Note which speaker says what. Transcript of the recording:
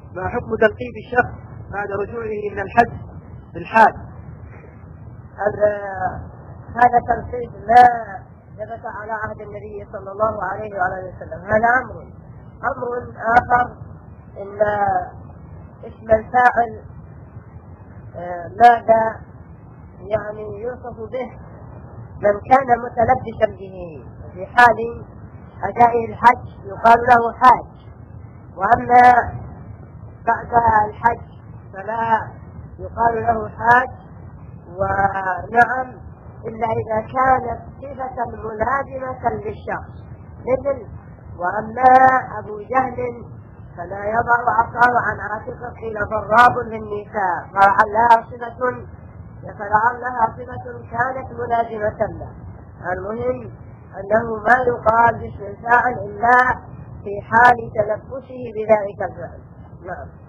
Speaker 1: ما حكم تلقيب الشخص بعد رجوعه من الحج بالحال؟
Speaker 2: هذا تلقيب لا ثبت على عهد النبي صلى الله عليه وعلى وسلم. هذا أمر آخر، إن اسم الفاعل ماذا يعني يوصف به من كان متلبسا به. في حال أداء الحج يقال له حاج، وأما بعد الحج فلا يقال له حاج. ونعم إلا إذا كانت صفة ملازمة للشخص، مثل وأما أبو جهل فلا يضع عصاه عن عاتقه قيل ضراب للنساء، فلعلها صفة كانت ملازمة له. المهم أنه ما يقال باسم الفاعل إلا في حال تلبسه بذلك الفعل. نعم.